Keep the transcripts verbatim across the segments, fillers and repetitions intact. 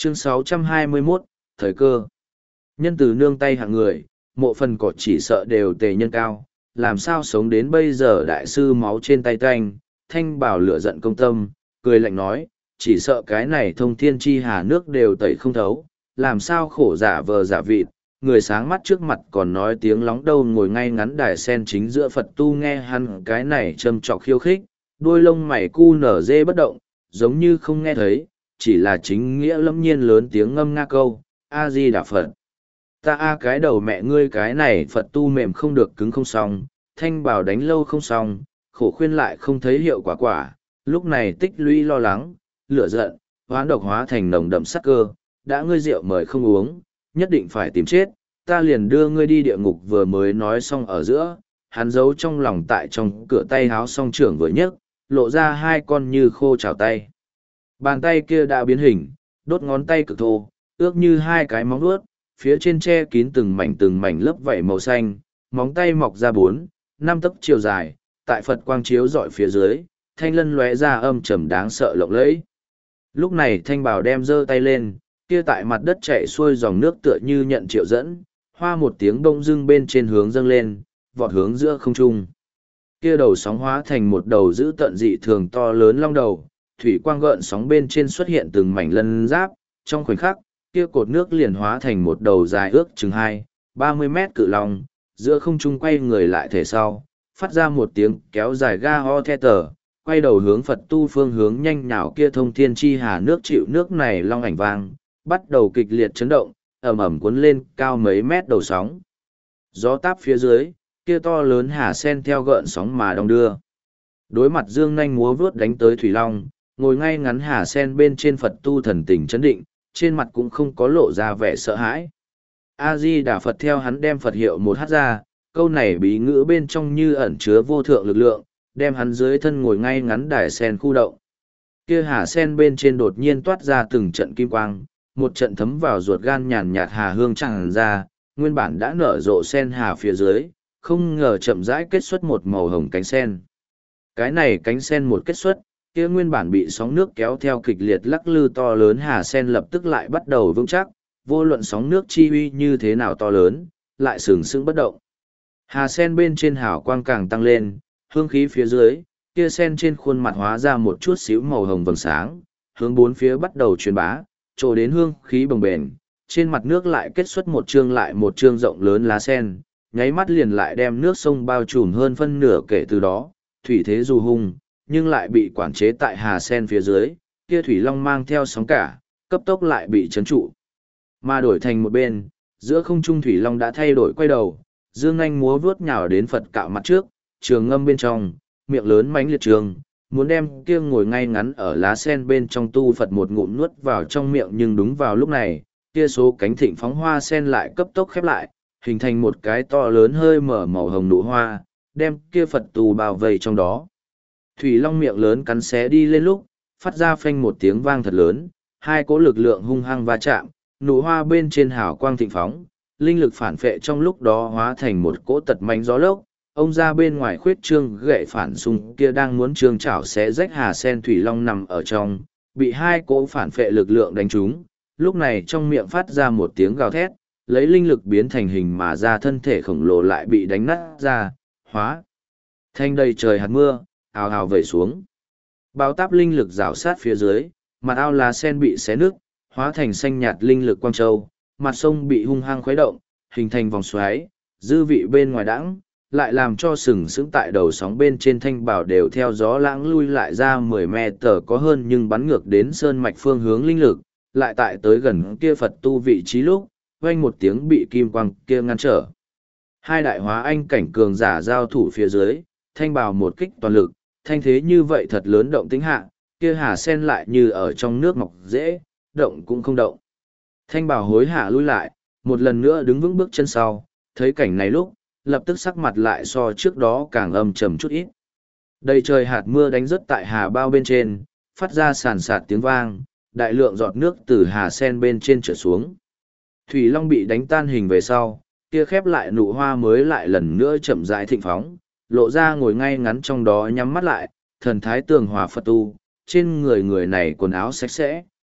Chương sáu trăm hai mươi mốt, Thời cơ. Nhân từ nương tay hạng người, mộ phần cỏ chỉ sợ đều tề nhân cao, làm sao sống đến bây giờ đại sư máu trên tay canh, thanh bảo lửa giận công tâm, cười lạnh nói, chỉ sợ cái này thông thiên chi hà nước đều tẩy không thấu, làm sao khổ giả vờ giả vịt, người sáng mắt trước mặt còn nói tiếng lóng đâu ngồi ngay ngắn đài sen chính giữa Phật tu nghe hắn cái này châm trọc khiêu khích, đuôi lông mày cu nở dê bất động, giống như không nghe thấy, chỉ là chính nghĩa lâm nhiên lớn tiếng ngâm nga câu, A-di-đà Phật. Ta a cái đầu mẹ ngươi cái này Phật tu mềm không được cứng không xong, thanh bảo đánh lâu không xong, khổ khuyên lại không thấy hiệu quả quả, lúc này tích lũy lo lắng, lửa giận, hoán độc hóa thành nồng đậm sắc cơ, đã ngươi rượu mời không uống, nhất định phải tìm chết, ta liền đưa ngươi đi địa ngục vừa mới nói xong ở giữa, hắn giấu trong lòng tại trong cửa tay háo song trưởng vừa nhấc, lộ ra hai con như khô trào tay. Bàn tay kia đã biến hình, đốt ngón tay cực thô, ước như hai cái móng vuốt, phía trên che kín từng mảnh từng mảnh lớp vảy màu xanh, móng tay mọc ra bốn, năm tấc chiều dài, tại Phật quang chiếu dọi phía dưới, thanh lân lóe ra âm trầm đáng sợ lộng lẫy. Lúc này thanh bảo đem giơ tay lên, kia tại mặt đất chạy xuôi dòng nước tựa như nhận triệu dẫn, hoa một tiếng bông dưng bên trên hướng dâng lên, vọt hướng giữa không trung. Kia đầu sóng hóa thành một đầu dữ tận dị thường to lớn long đầu, thủy quang gợn sóng bên trên xuất hiện từng mảnh lân giáp, trong khoảnh khắc, kia cột nước liền hóa thành một đầu dài ước chừng hai, ba mươi mét cự long, giữa không trung quay người lại thể sau, phát ra một tiếng kéo dài ga ho the tờ, quay đầu hướng Phật tu phương hướng nhanh nhào kia thông thiên chi hà nước chịu nước này long ảnh vang, bắt đầu kịch liệt chấn động, ầm ầm cuốn lên cao mấy mét đầu sóng. Gió táp phía dưới, kia to lớn hà sen theo gợn sóng mà đong đưa. Đối mặt dương nhanh múa vướt đánh tới thủy long, ngồi ngay ngắn hà sen bên trên Phật tu thần tình chấn định, trên mặt cũng không có lộ ra vẻ sợ hãi. A-di-đà Phật theo hắn đem Phật hiệu một hát ra, câu này bí ngữ bên trong như ẩn chứa vô thượng lực lượng, đem hắn dưới thân ngồi ngay ngắn đài sen khu động. Kia hà sen bên trên đột nhiên toát ra từng trận kim quang, một trận thấm vào ruột gan nhàn nhạt hà hương tràn ra, nguyên bản đã nở rộ sen hà phía dưới, không ngờ chậm rãi kết xuất một màu hồng cánh sen. Cái này cánh sen một kết xuất, kia nguyên bản bị sóng nước kéo theo kịch liệt lắc lư to lớn hà sen lập tức lại bắt đầu vững chắc, vô luận sóng nước chi uy như thế nào to lớn, lại sừng sững bất động. Hà sen bên trên hào quang càng tăng lên, hương khí phía dưới, kia sen trên khuôn mặt hóa ra một chút xíu màu hồng vầng sáng, hướng bốn phía bắt đầu truyền bá, trổ đến hương khí bồng bềnh, trên mặt nước lại kết xuất một chương lại một chương rộng lớn lá sen, nháy mắt liền lại đem nước sông bao trùm hơn phân nửa kể từ đó, thủy thế dù hung, nhưng lại bị quản chế tại hà sen phía dưới, kia thủy long mang theo sóng cả, cấp tốc lại bị chấn trụ. Mà đổi thành một bên, giữa không trung thủy long đã thay đổi quay đầu, dương nhanh múa vuốt nhào đến Phật cạo mặt trước, trường ngâm bên trong, miệng lớn mánh liệt trường, muốn đem kia ngồi ngay ngắn ở lá sen bên trong tu Phật một ngụm nuốt vào trong miệng, nhưng đúng vào lúc này, kia số cánh thịnh phóng hoa sen lại cấp tốc khép lại, hình thành một cái to lớn hơi mở màu hồng nụ hoa, đem kia Phật tu bao vây trong đó. Thủy long miệng lớn cắn xé đi lên lúc, phát ra phanh một tiếng vang thật lớn, hai cỗ lực lượng hung hăng va chạm, nụ hoa bên trên hào quang thịnh phóng, linh lực phản phệ trong lúc đó hóa thành một cỗ tật mánh gió lốc, ông ra bên ngoài khuyết trương gậy phản xung kia đang muốn trương chảo xé rách hà sen thủy long nằm ở trong, bị hai cỗ phản phệ lực lượng đánh trúng, lúc này trong miệng phát ra một tiếng gào thét, lấy linh lực biến thành hình mà ra thân thể khổng lồ lại bị đánh nát ra, hóa thành đầy trời hạt mưa, ào ào vẩy xuống. Bao táp linh lực rào sát phía dưới, mặt ao lá sen bị xé nước, hóa thành xanh nhạt linh lực quang châu, mặt sông bị hung hăng khuấy động, hình thành vòng xoáy, dư vị bên ngoài đãng, lại làm cho sừng sững tại đầu sóng bên trên thanh bảo đều theo gió lãng lui lại ra mười mét tờ có hơn, nhưng bắn ngược đến sơn mạch phương hướng linh lực, lại tại tới gần kia Phật tu vị trí lúc, vang một tiếng bị kim quang kia ngăn trở. Hai đại hóa anh cảnh cường giả giao thủ phía dưới, thanh bảo một kích toàn lực, thanh thế như vậy thật lớn động tính hạ, kia hà sen lại như ở trong nước mọc dễ, động cũng không động. Thanh bảo hối hạ lui lại, một lần nữa đứng vững bước chân sau, thấy cảnh này lúc, lập tức sắc mặt lại so trước đó càng âm trầm chút ít. Đầy trời hạt mưa đánh rớt tại hà bao bên trên, phát ra sàn sạt tiếng vang, đại lượng giọt nước từ hà sen bên trên trở xuống. Thủy long bị đánh tan hình về sau, kia khép lại nụ hoa mới lại lần nữa chậm rãi thịnh phóng, lộ ra ngồi ngay ngắn trong đó nhắm mắt lại, thần thái tường hòa Phật tu, trên người người này quần áo sạch sẽ,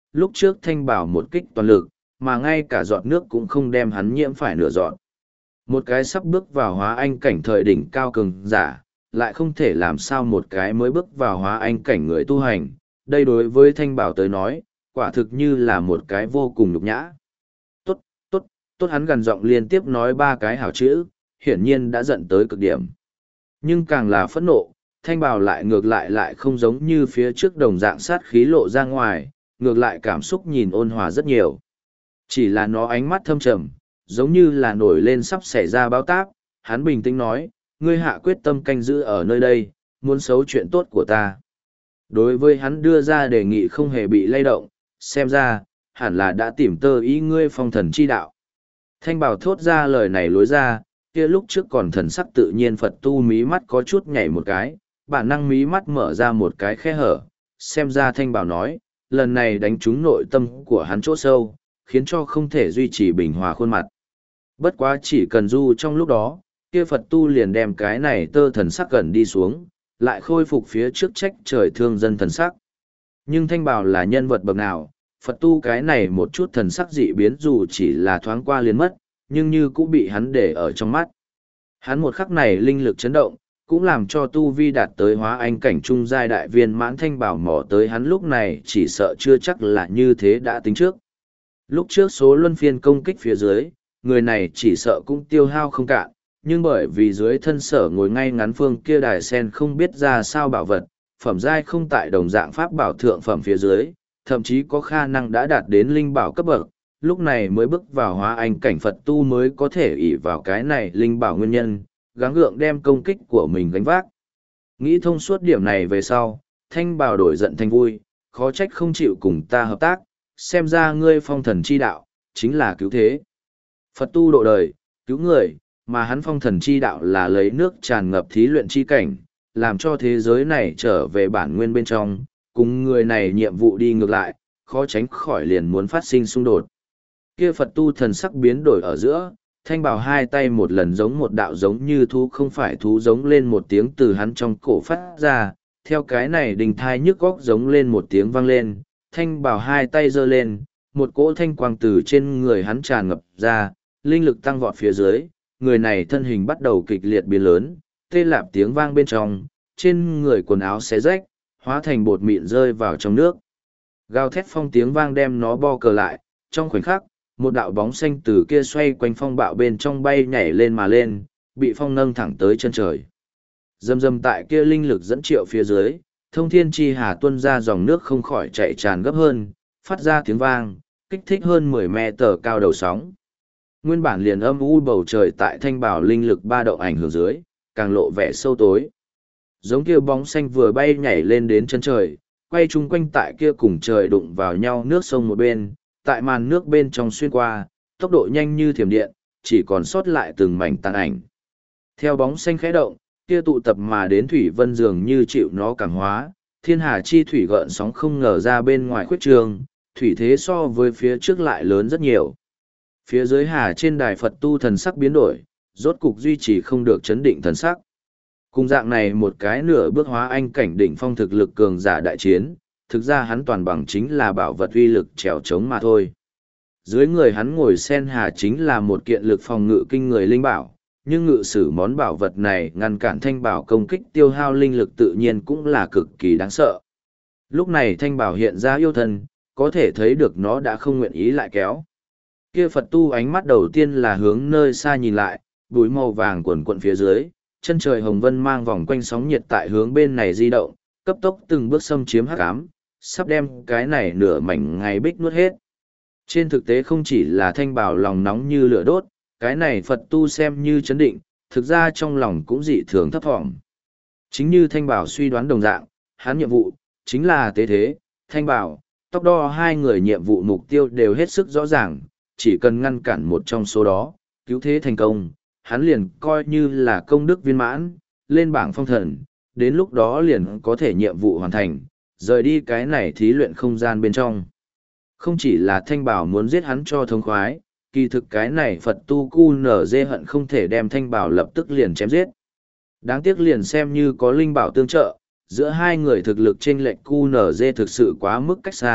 lúc trước thanh bảo một kích toàn lực, mà ngay cả giọt nước cũng không đem hắn nhiễm phải nửa giọt. Một cái sắp bước vào hóa anh cảnh thời đỉnh cao cường giả, lại không thể làm sao một cái mới bước vào hóa anh cảnh người tu hành, đây đối với thanh bảo tới nói, quả thực như là một cái vô cùng nhục nhã. Tốt, tốt, tốt, hắn gần giọng liên tiếp nói ba cái hảo chữ, hiển nhiên đã giận tới cực điểm. Nhưng càng là phẫn nộ, thanh bảo lại ngược lại lại không giống như phía trước đồng dạng sát khí lộ ra ngoài, ngược lại cảm xúc nhìn ôn hòa rất nhiều. Chỉ là nó ánh mắt thâm trầm, giống như là nổi lên sắp xảy ra báo táp, hắn bình tĩnh nói, ngươi hạ quyết tâm canh giữ ở nơi đây, muốn xấu chuyện tốt của ta. Đối với hắn đưa ra đề nghị không hề bị lay động, xem ra, hẳn là đã tìm tơ ý ngươi phong thần chi đạo. Thanh bảo thốt ra lời này lối ra, kia lúc trước còn thần sắc tự nhiên Phật tu mí mắt có chút nhảy một cái, bản năng mí mắt mở ra một cái khe hở, xem ra thanh bảo nói, lần này đánh trúng nội tâm của hắn chỗ sâu, khiến cho không thể duy trì bình hòa khuôn mặt. Bất quá chỉ cần du trong lúc đó, kia Phật tu liền đem cái này tơ thần sắc gần đi xuống, lại khôi phục phía trước trách trời thương dân thần sắc. Nhưng thanh bảo là nhân vật bậc nào, Phật tu cái này một chút thần sắc dị biến dù chỉ là thoáng qua liền mất, nhưng như cũng bị hắn để ở trong mắt. Hắn một khắc này linh lực chấn động, cũng làm cho tu vi đạt tới hóa anh cảnh trung giai đại viên mãn thanh bảo mò tới hắn lúc này chỉ sợ chưa chắc là như thế đã tính trước. Lúc trước số luân phiên công kích phía dưới, người này chỉ sợ cũng tiêu hao không cạn, nhưng bởi vì dưới thân sở ngồi ngay ngắn phương kia đài sen không biết ra sao bảo vật, phẩm giai không tại đồng dạng pháp bảo thượng phẩm phía dưới, thậm chí có khả năng đã đạt đến linh bảo cấp bậc, lúc này mới bước vào hóa anh cảnh Phật tu mới có thể ỷ vào cái này linh bảo nguyên nhân, gắng gượng đem công kích của mình gánh vác. Nghĩ thông suốt điểm này về sau, thanh bảo đổi giận thành vui, khó trách không chịu cùng ta hợp tác, xem ra ngươi phong thần chi đạo, chính là cứu thế. Phật tu độ đời, cứu người, mà hắn phong thần chi đạo là lấy nước tràn ngập thí luyện chi cảnh, làm cho thế giới này trở về bản nguyên bên trong, cùng người này nhiệm vụ đi ngược lại, khó tránh khỏi liền muốn phát sinh xung đột. Kia Phật tu thần sắc biến đổi ở giữa, thanh bảo hai tay một lần giống một đạo giống như thú không phải thú giống lên một tiếng từ hắn trong cổ phát ra, theo cái này đình thai nhức góc giống lên một tiếng vang lên, thanh bảo hai tay giơ lên, một cỗ thanh quang từ trên người hắn tràn ngập ra, linh lực tăng vọt phía dưới, người này thân hình bắt đầu kịch liệt biến lớn, tê lạp tiếng vang bên trong, trên người quần áo xé rách, hóa thành bột mịn rơi vào trong nước. Gào thét phong tiếng vang đem nó bo cờ lại, trong khoảnh khắc, một đạo bóng xanh từ kia xoay quanh phong bạo bên trong bay nhảy lên mà lên, bị phong nâng thẳng tới chân trời. Dầm dầm tại kia linh lực dẫn triệu phía dưới, thông thiên chi hà tuôn ra dòng nước không khỏi chạy tràn gấp hơn, phát ra tiếng vang, kích thích hơn mười mét tờ cao đầu sóng. Nguyên bản liền âm u bầu trời tại thanh bảo linh lực ba động ảnh hưởng dưới, càng lộ vẻ sâu tối. Giống kia bóng xanh vừa bay nhảy lên đến chân trời, quay chung quanh tại kia cùng trời đụng vào nhau nước sông một bên, tại màn nước bên trong xuyên qua, tốc độ nhanh như thiểm điện, chỉ còn sót lại từng mảnh tàn ảnh. Theo bóng xanh khẽ động, kia tụ tập mà đến thủy vân dường như chịu nó cảm hóa, thiên hà chi thủy gợn sóng không ngờ ra bên ngoài khuyết trường, thủy thế so với phía trước lại lớn rất nhiều. Phía dưới hà trên đài Phật tu thần sắc biến đổi, rốt cục duy trì không được chấn định thần sắc. Cùng dạng này một cái nửa bước hóa anh cảnh đỉnh phong thực lực cường giả đại chiến, thực ra hắn toàn bằng chính là bảo vật uy lực trèo trống mà thôi. Dưới người hắn ngồi sen hà chính là một kiện lực phòng ngự kinh người linh bảo, nhưng ngự sử món bảo vật này ngăn cản thanh bảo công kích tiêu hao linh lực tự nhiên cũng là cực kỳ đáng sợ. Lúc này thanh bảo hiện ra yêu thân, có thể thấy được nó đã không nguyện ý lại kéo. Kia Phật tu ánh mắt đầu tiên là hướng nơi xa nhìn lại, bụi màu vàng quần quận phía dưới, chân trời hồng vân mang vòng quanh sóng nhiệt tại hướng bên này di động, cấp tốc từng bước xâm chiếm hắc ám, sắp đem cái này nửa mảnh ngày bích nuốt hết. Trên thực tế không chỉ là thanh bảo lòng nóng như lửa đốt, cái này Phật tu xem như chấn định, thực ra trong lòng cũng dị thường thấp thỏm. Chính như thanh bảo suy đoán đồng dạng, hắn nhiệm vụ, chính là tế thế, thanh bảo, tóc đo hai người nhiệm vụ mục tiêu đều hết sức rõ ràng, chỉ cần ngăn cản một trong số đó, cứu thế thành công, hắn liền coi như là công đức viên mãn, lên bảng phong thần, đến lúc đó liền có thể nhiệm vụ hoàn thành, rời đi cái này thí luyện không gian bên trong. Không chỉ là thanh bảo muốn giết hắn cho thống khoái, kỳ thực cái này Phật tu cu nở dê hận không thể đem thanh bảo lập tức liền chém giết. Đáng tiếc liền xem như có linh bảo tương trợ, giữa hai người thực lực chênh lệch cu nở dê thực sự quá mức cách xa,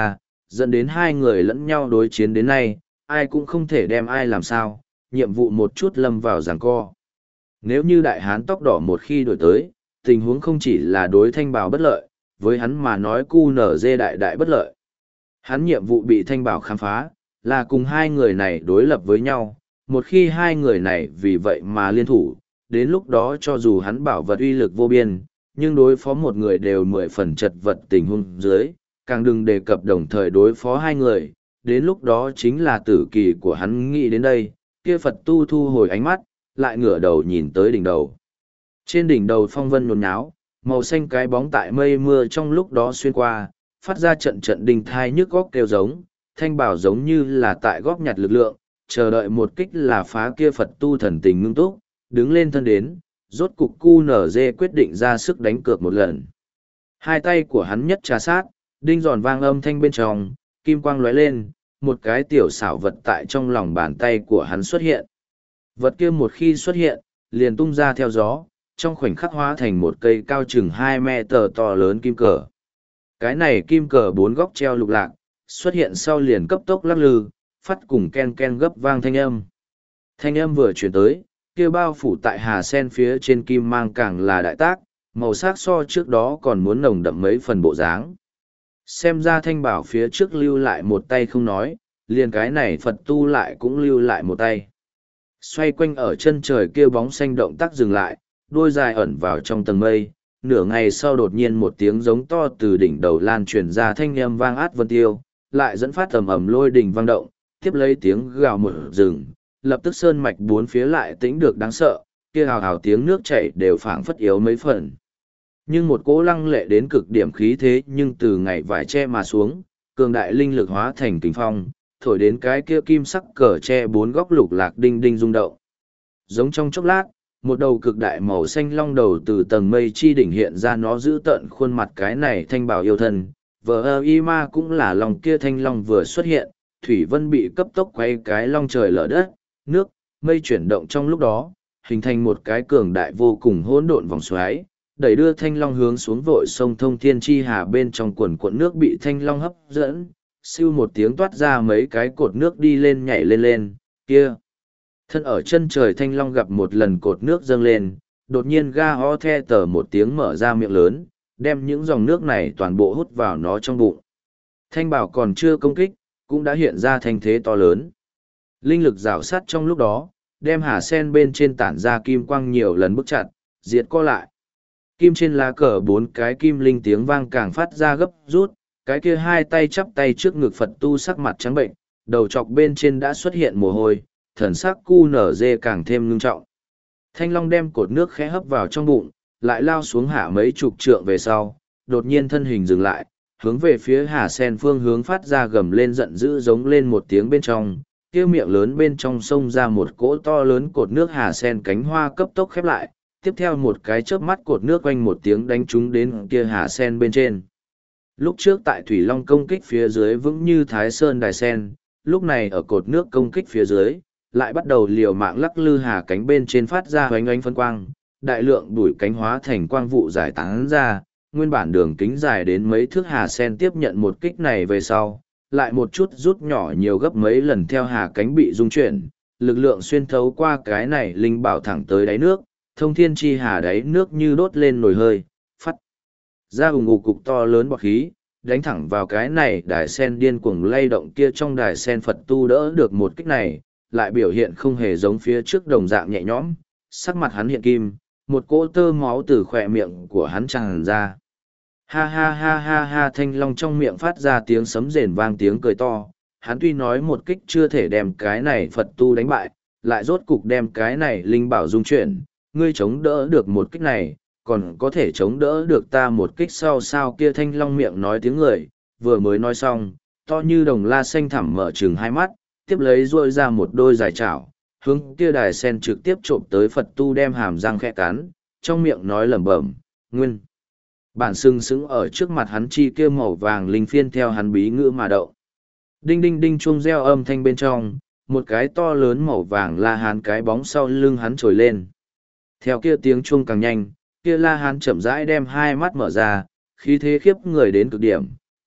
dẫn đến hai người lẫn nhau đối chiến đến nay, ai cũng không thể đem ai làm sao, nhiệm vụ một chút lâm vào giằng co. Nếu như đại hán tóc đỏ một khi đổi tới, tình huống không chỉ là đối thanh bảo bất lợi, với hắn mà nói cu nở dê đại đại bất lợi. Hắn nhiệm vụ bị thanh bảo khám phá, là cùng hai người này đối lập với nhau, một khi hai người này vì vậy mà liên thủ, đến lúc đó cho dù hắn bảo vật uy lực vô biên, nhưng đối phó một người đều mười phần chật vật tình huống dưới, càng đừng đề cập đồng thời đối phó hai người, đến lúc đó chính là tử kỳ của hắn nghĩ đến đây, kia Phật tu thu hồi ánh mắt, lại ngửa đầu nhìn tới đỉnh đầu. Trên đỉnh đầu phong vân nhốn nháo, màu xanh cái bóng tại mây mưa trong lúc đó xuyên qua, phát ra trận trận đình thai nhức góc kêu giống, thanh bảo giống như là tại góp nhặt lực lượng, chờ đợi một kích là phá kia Phật tu thần tình ngưng túc, đứng lên thân đến, rốt cục cu nở dê quyết định ra sức đánh cược một lần. Hai tay của hắn nhất trà sát, đinh giòn vang âm thanh bên trong, kim quang lóe lên, một cái tiểu xảo vật tại trong lòng bàn tay của hắn xuất hiện. Vật kia một khi xuất hiện, liền tung ra theo gió, trong khoảnh khắc hóa thành một cây cao chừng hai mét to lớn kim cờ. Cái này kim cờ bốn góc treo lục lạc, xuất hiện sau liền cấp tốc lắc lư, phát cùng ken ken gấp vang thanh âm. Thanh âm vừa chuyển tới, kia bao phủ tại hà sen phía trên kim mang càng là đại tác, màu sắc so trước đó còn muốn nồng đậm mấy phần bộ dáng. Xem ra thanh bảo phía trước lưu lại một tay không nói, liền cái này Phật tu lại cũng lưu lại một tay. Xoay quanh ở chân trời kia bóng xanh động tác dừng lại, đôi dài ẩn vào trong tầng mây, nửa ngày sau đột nhiên một tiếng giống to từ đỉnh đầu lan truyền ra thanh âm vang át vân tiêu, lại dẫn phát tầm ầm lôi đình vang động, tiếp lấy tiếng gào một rừng, lập tức sơn mạch bốn phía lại tĩnh được đáng sợ, kia hào hào tiếng nước chảy đều phảng phất yếu mấy phần. Nhưng một cỗ lăng lệ đến cực điểm khí thế nhưng từ ngày vải che mà xuống, cường đại linh lực hóa thành kình phong, thổi đến cái kia kim sắc cờ che bốn góc lục lạc đinh đinh rung động. Giống trong chốc lát, một đầu cực đại màu xanh long đầu từ tầng mây chi đỉnh hiện ra, nó giữ tận khuôn mặt cái này thanh bảo yêu thân, vờ ơ y ma cũng là lòng kia thanh long vừa xuất hiện, thủy vân bị cấp tốc quay cái long trời lở đất, nước, mây chuyển động trong lúc đó, hình thành một cái cường đại vô cùng hỗn độn vòng xoáy, đẩy đưa thanh long hướng xuống vội sông thông thiên chi hà bên trong quần cuộn nước bị thanh long hấp dẫn, siêu một tiếng toát ra mấy cái cột nước đi lên nhảy lên lên, kia. Thân ở chân trời thanh long gặp một lần cột nước dâng lên, đột nhiên ga ho the tờ một tiếng mở ra miệng lớn, đem những dòng nước này toàn bộ hút vào nó trong bụng. Thanh bảo còn chưa công kích, cũng đã hiện ra thanh thế to lớn. Linh lực rào sát trong lúc đó, đem hà sen bên trên tản ra kim quang nhiều lần bức chặt, diệt co lại. Kim trên lá cờ bốn cái kim linh tiếng vang càng phát ra gấp rút, cái kia hai tay chắp tay trước ngực Phật tu sắc mặt trắng bệnh, đầu chọc bên trên đã xuất hiện mồ hôi, thần sắc cu nở dê càng thêm ngưng trọng. Thanh long đem cột nước khẽ hấp vào trong bụng, lại lao xuống hạ mấy chục trượng về sau, đột nhiên thân hình dừng lại, hướng về phía hà sen phương hướng phát ra gầm lên giận dữ giống lên một tiếng bên trong, kia miệng lớn bên trong xông ra một cỗ to lớn cột nước hà sen cánh hoa cấp tốc khép lại, tiếp theo một cái chớp mắt cột nước quanh một tiếng đánh trúng đến kia hà sen bên trên. Lúc trước tại Thủy Long công kích phía dưới vững như Thái Sơn đài sen, lúc này ở cột nước công kích phía dưới, lại bắt đầu liều mạng lắc lư hà cánh bên trên phát ra hoánh ánh phân quang, đại lượng bụi cánh hóa thành quang vụ giải tán ra, nguyên bản đường kính dài đến mấy thước hà sen tiếp nhận một kích này về sau, lại một chút rút nhỏ nhiều gấp mấy lần theo hà cánh bị rung chuyển, lực lượng xuyên thấu qua cái này linh bảo thẳng tới đáy nước, thông thiên chi hà đáy nước như đốt lên nồi hơi, phát ra ủng ục cục to lớn bọt khí, đánh thẳng vào cái này đài sen điên cuồng lay động kia trong đài sen Phật tu đỡ được một kích này, lại biểu hiện không hề giống phía trước đồng dạng nhẹ nhõm, sắc mặt hắn hiện kim, một cỗ tơ máu từ khỏe miệng của hắn tràn ra. Ha ha ha ha ha, thanh long trong miệng phát ra tiếng sấm rền vang tiếng cười to, hắn tuy nói một kích chưa thể đem cái này Phật tu đánh bại, lại rốt cục đem cái này linh bảo dung chuyển, ngươi chống đỡ được một kích này, còn có thể chống đỡ được ta một kích sau sao kia thanh long miệng nói tiếng người, vừa mới nói xong, to như đồng la xanh thẳm mở trừng hai mắt, tiếp lấy ruôi ra một đôi dài chảo, hướng kia đài sen trực tiếp trộm tới Phật tu đem hàm răng khẽ cắn, trong miệng nói lẩm bẩm, nguyên. Bản sừng sững ở trước mặt hắn chi kia màu vàng linh phiên theo hắn bí ngữ mà động. Đinh đinh đinh chuông reo âm thanh bên trong, một cái to lớn màu vàng la hán cái bóng sau lưng hắn trồi lên. Theo kia tiếng chuông càng nhanh, kia la hán chậm rãi đem hai mắt mở ra, khí thế khiếp người đến cực điểm,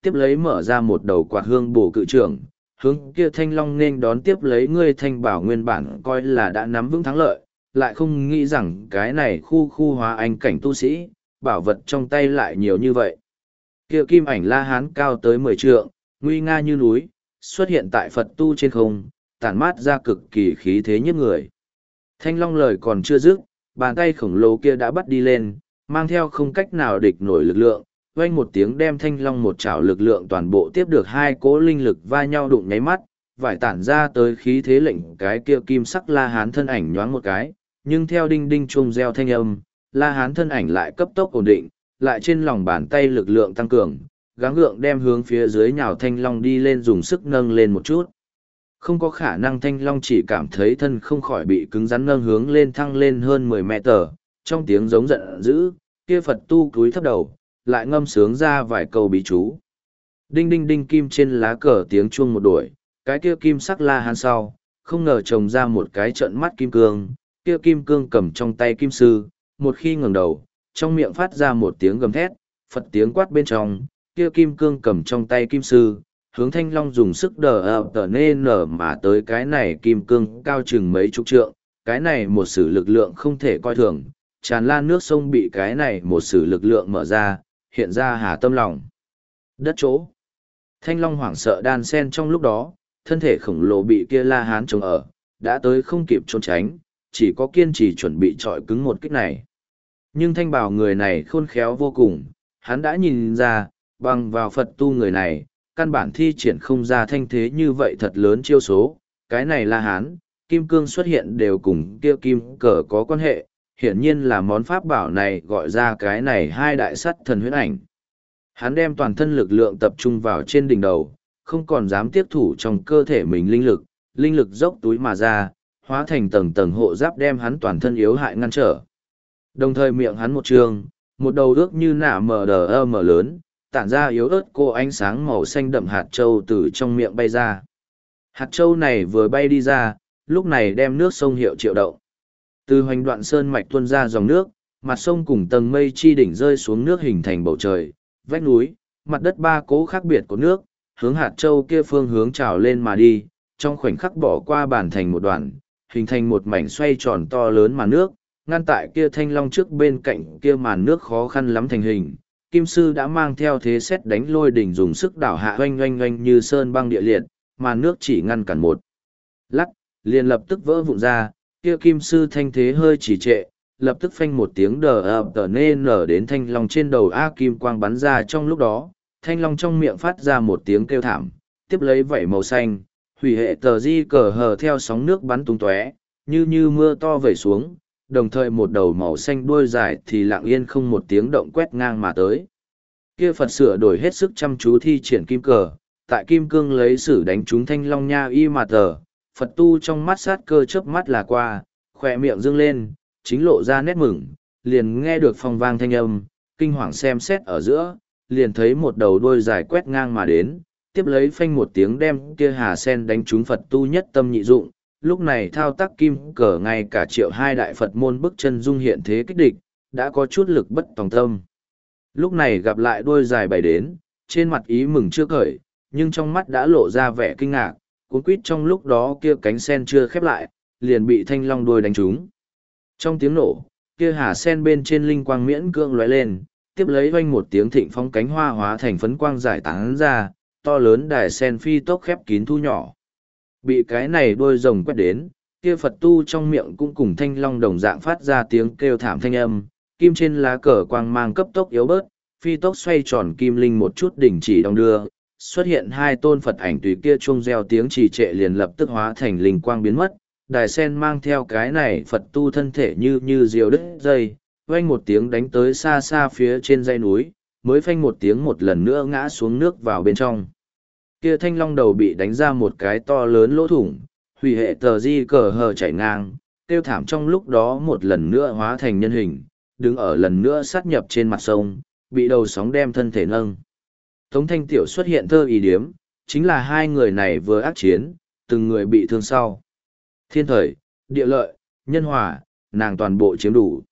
tiếp lấy mở ra một đầu quạt hương bổ cự trưởng, hướng kia thanh long nên đón tiếp lấy ngươi thanh bảo nguyên bản coi là đã nắm vững thắng lợi, lại không nghĩ rằng cái này khu khu hóa anh cảnh tu sĩ, bảo vật trong tay lại nhiều như vậy. Kia kim ảnh la hán cao tới mười trượng, nguy nga như núi, xuất hiện tại Phật tu trên không, tản mát ra cực kỳ khí thế nhất người. Thanh long lời còn chưa dứt, bàn tay khổng lồ kia đã bắt đi lên, mang theo không cách nào địch nổi lực lượng, vang một tiếng đem thanh long một chảo lực lượng toàn bộ tiếp được hai cỗ linh lực va nhau đụng nháy mắt, vải tản ra tới khí thế lệnh cái kia kim sắc la hán thân ảnh nhoáng một cái, nhưng theo đinh đinh chuông reo thanh âm, la hán thân ảnh lại cấp tốc ổn định, lại trên lòng bàn tay lực lượng tăng cường, gắng gượng đem hướng phía dưới nhào thanh long đi lên dùng sức nâng lên một chút. Không có khả năng thanh long chỉ cảm thấy thân không khỏi bị cứng rắn nâng hướng lên thăng lên hơn mười mét tờ, trong tiếng giống giận dữ, kia Phật tu cúi thấp đầu, lại ngâm sướng ra vài câu bí chú. Đinh đinh đinh kim trên lá cờ tiếng chuông một đuổi, cái kia kim sắc la hán sau, không ngờ trồng ra một cái trận mắt kim cương, kia kim cương cầm trong tay kim sư, một khi ngẩng đầu, trong miệng phát ra một tiếng gầm thét, Phật tiếng quát bên trong, kia kim cương cầm trong tay kim sư, hướng thanh long dùng sức đờ ập tờ nê nở mà tới cái này kim cương cao chừng mấy chục trượng, cái này một sử lực lượng không thể coi thường, tràn lan nước sông bị cái này một sử lực lượng mở ra, hiện ra hà tâm lòng. Đất chỗ. Thanh long hoảng sợ đan sen trong lúc đó, thân thể khổng lồ bị kia la hán chống ở, đã tới không kịp trốn tránh, chỉ có kiên trì chuẩn bị trọi cứng một kích này. Nhưng thanh bảo người này khôn khéo vô cùng, hắn đã nhìn ra, bằng vào Phật tu người này, căn bản thi triển không ra thanh thế như vậy thật lớn chiêu số, cái này la hán, kim cương xuất hiện đều cùng kia kim cờ có quan hệ, hiển nhiên là món pháp bảo này gọi ra cái này hai đại sắt thần huyễn ảnh. Hắn đem toàn thân lực lượng tập trung vào trên đỉnh đầu, không còn dám tiếp thủ trong cơ thể mình linh lực, linh lực dốc túi mà ra, hóa thành tầng tầng hộ giáp đem hắn toàn thân yếu hại ngăn trở. Đồng thời miệng hắn một trường, một đầu ước như nạ mờ đờ ơ mờ lớn, tản ra yếu ớt cô ánh sáng màu xanh đậm hạt châu từ trong miệng bay ra. Hạt châu này vừa bay đi ra, lúc này đem nước sông hiệu triệu động. Từ hoành đoạn sơn mạch tuôn ra dòng nước, mặt sông cùng tầng mây chi đỉnh rơi xuống nước hình thành bầu trời, vách núi, mặt đất ba cố khác biệt của nước, hướng hạt châu kia phương hướng trào lên mà đi, trong khoảnh khắc bỏ qua bản thành một đoạn, hình thành một mảnh xoay tròn to lớn màn nước, ngăn tại kia thanh long trước bên cạnh kia màn nước khó khăn lắm thành hình. Kim sư đã mang theo thế xét đánh lôi đỉnh dùng sức đảo hạ oanh oanh oanh như sơn băng địa liệt, màn nước chỉ ngăn cản một lắc, liền lập tức vỡ vụn ra, kia kim sư thanh thế hơi chỉ trệ, lập tức phanh một tiếng đờ ập tờ nê nở đến thanh long trên đầu A kim quang bắn ra trong lúc đó, thanh long trong miệng phát ra một tiếng kêu thảm, tiếp lấy vảy màu xanh, hủy hệ tờ di cờ hờ theo sóng nước bắn tung tóe, như như mưa to vẩy xuống, đồng thời một đầu màu xanh đuôi dài thì lặng yên không một tiếng động quét ngang mà tới. Kia Phật sửa đổi hết sức chăm chú thi triển kim cờ, tại kim cương lấy sử đánh trúng thanh long nha y mà tờ, Phật tu trong mắt sát cơ chớp mắt là qua, khỏe miệng dương lên, chính lộ ra nét mừng, liền nghe được phong vang thanh âm, kinh hoàng xem xét ở giữa, liền thấy một đầu đuôi dài quét ngang mà đến, tiếp lấy phanh một tiếng đem kia hà sen đánh trúng Phật tu nhất tâm nhị dụng, lúc này thao tác kim cờ ngay cả triệu hai đại Phật môn bức chân dung hiện thế kích địch, đã có chút lực bất tòng tâm. Lúc này gặp lại đuôi dài bày đến, trên mặt ý mừng chưa khởi, nhưng trong mắt đã lộ ra vẻ kinh ngạc, cuốn quýt trong lúc đó kia cánh sen chưa khép lại, liền bị thanh long đuôi đánh trúng. Trong tiếng nổ, kia hà sen bên trên linh quang miễn cưỡng lóe lên, tiếp lấy vang một tiếng thịnh phong cánh hoa hóa thành phấn quang giải tán ra, to lớn đài sen phi tốc khép kín thu nhỏ. Bị cái này đuôi rồng quét đến, kia Phật tu trong miệng cũng cùng thanh long đồng dạng phát ra tiếng kêu thảm thanh âm, kim trên lá cờ quang mang cấp tốc yếu bớt, phi tốc xoay tròn kim linh một chút đỉnh chỉ đong đưa, xuất hiện hai tôn Phật ảnh tùy kia chuông reo tiếng trì trệ liền lập tức hóa thành linh quang biến mất, đài sen mang theo cái này Phật tu thân thể như như diều đứt dây, vang một tiếng đánh tới xa xa phía trên dãy núi, mới phanh một tiếng một lần nữa ngã xuống nước vào bên trong. Kia thanh long đầu bị đánh ra một cái to lớn lỗ thủng, hủy hệ tờ di cờ hờ chảy ngang, tiêu thảm trong lúc đó một lần nữa hóa thành nhân hình, đứng ở lần nữa sát nhập trên mặt sông, bị đầu sóng đem thân thể nâng. Tống Thanh Tiểu xuất hiện thơ ý điếm, chính là hai người này vừa ác chiến, từng người bị thương sau. Thiên thời, địa lợi, nhân hòa, nàng toàn bộ chiếm đủ.